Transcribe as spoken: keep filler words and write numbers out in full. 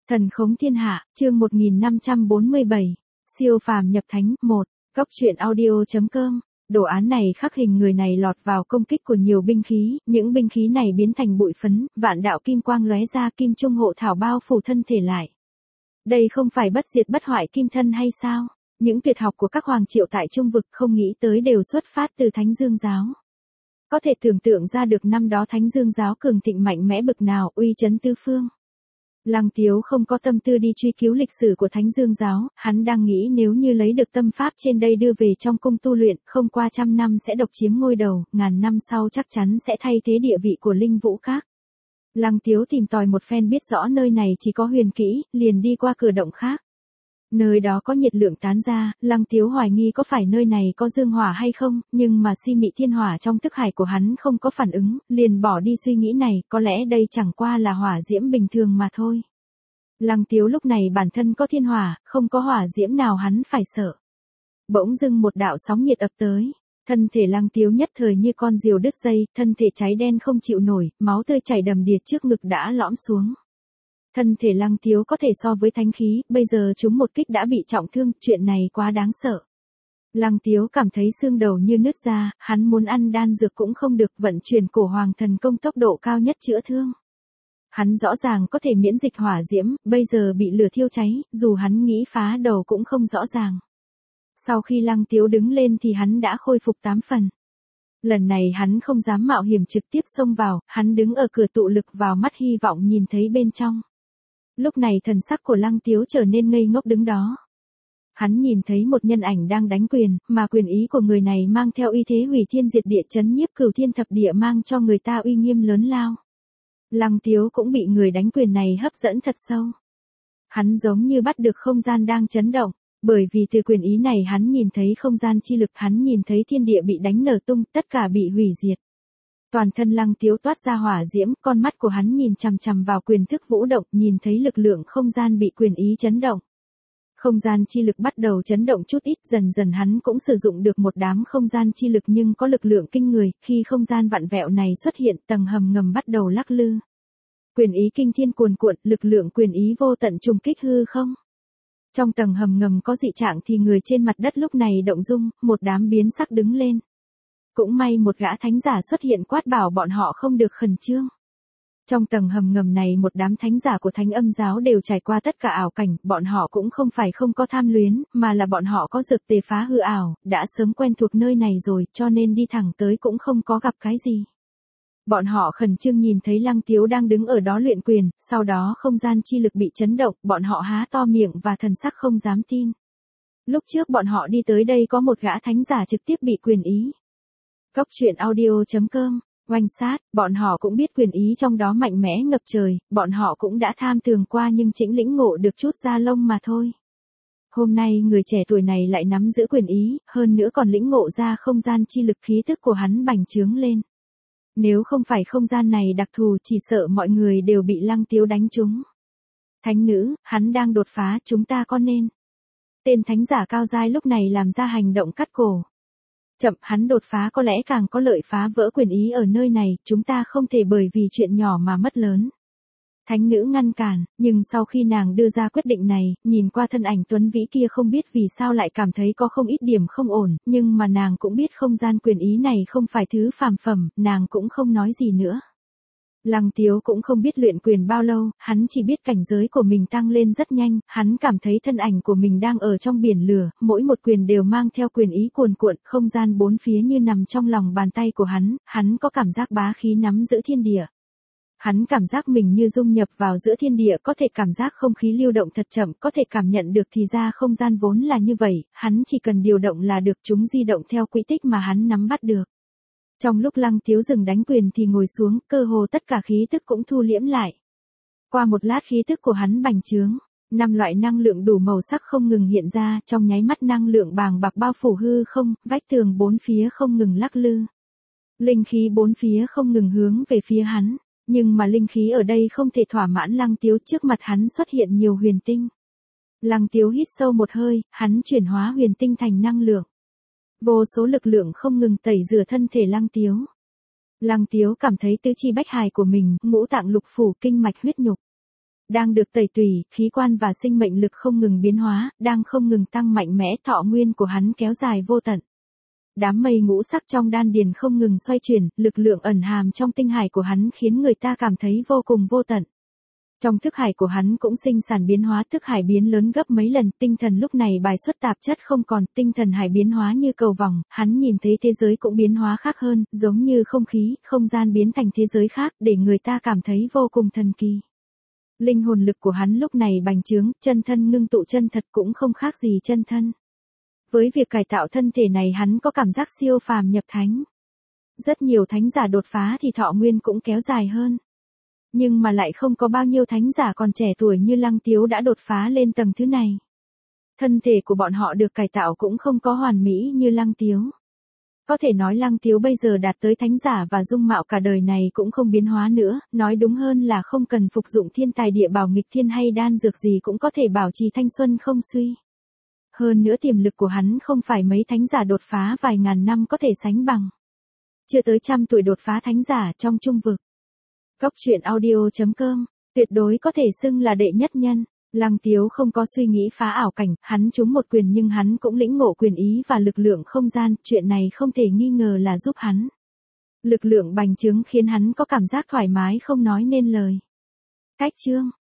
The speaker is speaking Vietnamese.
Thần khống thiên hạ, chương một nghìn năm trăm bốn mươi bảy, siêu phàm nhập thánh, một, Cóc truyện audio.com. Đồ án này khắc hình người này lọt vào công kích của nhiều binh khí, những binh khí này biến thành bụi phấn, vạn đạo kim quang lóe ra, kim trung hộ thảo bao phủ thân thể lại. Đây không phải bất diệt bất hoại kim thân hay sao? Những tuyệt học của các hoàng triệu tại Trung vực không nghĩ tới đều xuất phát từ Thánh Dương giáo. Có thể tưởng tượng ra được năm đó Thánh Dương giáo cường thịnh mạnh mẽ bực nào, uy chấn tứ phương. Lăng Tiếu không có tâm tư đi truy cứu lịch sử của Thánh Dương giáo, hắn đang nghĩ nếu như lấy được tâm pháp trên đây đưa về trong cung tu luyện, không qua trăm năm sẽ độc chiếm ngôi đầu, ngàn năm sau chắc chắn sẽ thay thế địa vị của linh vũ các. Lăng Tiếu tìm tòi một phen biết rõ nơi này chỉ có huyền kỹ, liền đi qua cửa động khác. Nơi đó có nhiệt lượng tán ra, Lăng Tiếu hoài nghi có phải nơi này có dương hỏa hay không, nhưng mà si mị thiên hỏa trong thức hải của hắn không có phản ứng, liền bỏ đi suy nghĩ này, có lẽ đây chẳng qua là hỏa diễm bình thường mà thôi. Lăng Tiếu lúc này bản thân có thiên hỏa, không có hỏa diễm nào hắn phải sợ. Bỗng dưng một đạo sóng nhiệt ập tới, thân thể Lăng Tiếu nhất thời như con diều đứt dây, thân thể cháy đen không chịu nổi, máu tươi chảy đầm đìa trước ngực đã lõm xuống. Thân thể Lăng Tiếu có thể so với thánh khí, bây giờ chúng một kích đã bị trọng thương, chuyện này quá đáng sợ. Lăng Tiếu cảm thấy xương đầu như nứt ra, hắn muốn ăn đan dược cũng không được, vận chuyển cổ hoàng thần công tốc độ cao nhất chữa thương. Hắn rõ ràng có thể miễn dịch hỏa diễm, bây giờ bị lửa thiêu cháy, dù hắn nghĩ phá đầu cũng không rõ ràng. Sau khi Lăng Tiếu đứng lên thì hắn đã khôi phục tám phần. Lần này hắn không dám mạo hiểm trực tiếp xông vào, hắn đứng ở cửa tụ lực vào mắt hy vọng nhìn thấy bên trong. Lúc này thần sắc của Lăng Tiếu trở nên ngây ngốc đứng đó. Hắn nhìn thấy một nhân ảnh đang đánh quyền, mà quyền ý của người này mang theo uy thế hủy thiên diệt địa, chấn nhiếp cửu thiên thập địa, mang cho người ta uy nghiêm lớn lao. Lăng Tiếu cũng bị người đánh quyền này hấp dẫn thật sâu. Hắn giống như bắt được không gian đang chấn động, bởi vì từ quyền ý này hắn nhìn thấy không gian chi lực, hắn nhìn thấy thiên địa bị đánh nở tung, tất cả bị hủy diệt. Toàn thân Lăng Tiếu toát ra hỏa diễm, con mắt của hắn nhìn chằm chằm vào quyền thức vũ động, nhìn thấy lực lượng không gian bị quyền ý chấn động. Không gian chi lực bắt đầu chấn động chút ít, dần dần hắn cũng sử dụng được một đám không gian chi lực nhưng có lực lượng kinh người, khi không gian vặn vẹo này xuất hiện, tầng hầm ngầm bắt đầu lắc lư. Quyền ý kinh thiên cuồn cuộn, lực lượng quyền ý vô tận trùng kích hư không. Trong tầng hầm ngầm có dị trạng thì người trên mặt đất lúc này động dung, một đám biến sắc đứng lên. Cũng may một gã thánh giả xuất hiện quát bảo bọn họ không được khẩn trương. Trong tầng hầm ngầm này một đám thánh giả của Thánh Âm giáo đều trải qua tất cả ảo cảnh, bọn họ cũng không phải không có tham luyến, mà là bọn họ có dược tề phá hư ảo, đã sớm quen thuộc nơi này rồi, cho nên đi thẳng tới cũng không có gặp cái gì. Bọn họ khẩn trương nhìn thấy Lăng Tiếu đang đứng ở đó luyện quyền, sau đó không gian chi lực bị chấn động, bọn họ há to miệng và thần sắc không dám tin. Lúc trước bọn họ đi tới đây có một gã thánh giả trực tiếp bị quyền ý. Cóc truyện audio.com, oanh sát, bọn họ cũng biết quyền ý trong đó mạnh mẽ ngập trời, bọn họ cũng đã tham tường qua nhưng chỉnh lĩnh ngộ được chút da lông mà thôi. Hôm nay người trẻ tuổi này lại nắm giữ quyền ý, hơn nữa còn lĩnh ngộ ra không gian chi lực, khí thức của hắn bành trướng lên. Nếu không phải không gian này đặc thù chỉ sợ mọi người đều bị Lăng Tiếu đánh trúng. Thánh nữ, hắn đang đột phá, chúng ta có nên. Tên thánh giả cao giai lúc này làm ra hành động cắt cổ. Chậm, hắn đột phá có lẽ càng có lợi, phá vỡ quyền ý ở nơi này, chúng ta không thể bởi vì chuyện nhỏ mà mất lớn. Thánh nữ ngăn cản, nhưng sau khi nàng đưa ra quyết định này, nhìn qua thân ảnh tuấn vĩ kia không biết vì sao lại cảm thấy có không ít điểm không ổn, nhưng mà nàng cũng biết không gian quyền ý này không phải thứ phàm phẩm, nàng cũng không nói gì nữa. Lăng Tiếu cũng không biết luyện quyền bao lâu, hắn chỉ biết cảnh giới của mình tăng lên rất nhanh, hắn cảm thấy thân ảnh của mình đang ở trong biển lửa, mỗi một quyền đều mang theo quyền ý cuồn cuộn, không gian bốn phía như nằm trong lòng bàn tay của hắn, hắn có cảm giác bá khí nắm giữ thiên địa. Hắn cảm giác mình như dung nhập vào giữa thiên địa, có thể cảm giác không khí lưu động thật chậm, có thể cảm nhận được thì ra không gian vốn là như vậy, hắn chỉ cần điều động là được, chúng di động theo quỹ tích mà hắn nắm bắt được. Trong lúc Lăng Tiếu dừng đánh quyền thì ngồi xuống, cơ hồ tất cả khí tức cũng thu liễm lại. Qua một lát khí tức của hắn bành trướng, năm loại năng lượng đủ màu sắc không ngừng hiện ra, trong nháy mắt năng lượng bàng bạc bao phủ hư không, vách tường bốn phía không ngừng lắc lư. Linh khí bốn phía không ngừng hướng về phía hắn, nhưng mà linh khí ở đây không thể thỏa mãn Lăng Tiếu, trước mặt hắn xuất hiện nhiều huyền tinh. Lăng Tiếu hít sâu một hơi, hắn chuyển hóa huyền tinh thành năng lượng. Vô số lực lượng không ngừng tẩy rửa thân thể Lăng Tiếu. Lăng Tiếu cảm thấy tứ chi bách hài của mình, ngũ tạng lục phủ, kinh mạch huyết nhục. đang được tẩy tủy, khí quan và sinh mệnh lực không ngừng biến hóa, đang không ngừng tăng mạnh mẽ, thọ nguyên của hắn kéo dài vô tận. Đám mây ngũ sắc trong đan điền không ngừng xoay chuyển, lực lượng ẩn hàm trong tinh hải của hắn khiến người ta cảm thấy vô cùng vô tận. Trong thức hải của hắn cũng sinh sản biến hóa, thức hải biến lớn gấp mấy lần, tinh thần lúc này bài xuất tạp chất không còn, tinh thần hải biến hóa như cầu vòng, hắn nhìn thấy thế giới cũng biến hóa khác hơn, giống như không khí, không gian biến thành thế giới khác, để người ta cảm thấy vô cùng thần kỳ. Linh hồn lực của hắn lúc này bành trướng, chân thân ngưng tụ, chân thật cũng không khác gì chân thân. Với việc cải tạo thân thể này hắn có cảm giác siêu phàm nhập thánh. Rất nhiều thánh giả đột phá thì thọ nguyên cũng kéo dài hơn. Nhưng mà lại không có bao nhiêu thánh giả còn trẻ tuổi như Lăng Tiếu đã đột phá lên tầng thứ này. Thân thể của bọn họ được cải tạo cũng không có hoàn mỹ như Lăng Tiếu. Có thể nói Lăng Tiếu bây giờ đạt tới thánh giả và dung mạo cả đời này cũng không biến hóa nữa, nói đúng hơn là không cần phục dụng thiên tài địa bảo nghịch thiên hay đan dược gì cũng có thể bảo trì thanh xuân không suy. Hơn nữa tiềm lực của hắn không phải mấy thánh giả đột phá vài ngàn năm có thể sánh bằng. Chưa tới trăm tuổi đột phá thánh giả trong trung vực. Cốc truyện audio chấm com, tuyệt đối có thể xưng là đệ nhất nhân. Lăng Tiếu không có suy nghĩ phá ảo cảnh, hắn trúng một quyền nhưng hắn cũng lĩnh ngộ quyền ý và lực lượng không gian, chuyện này không thể nghi ngờ là giúp hắn. Lực lượng bành trướng khiến hắn có cảm giác thoải mái không nói nên lời. Cách chương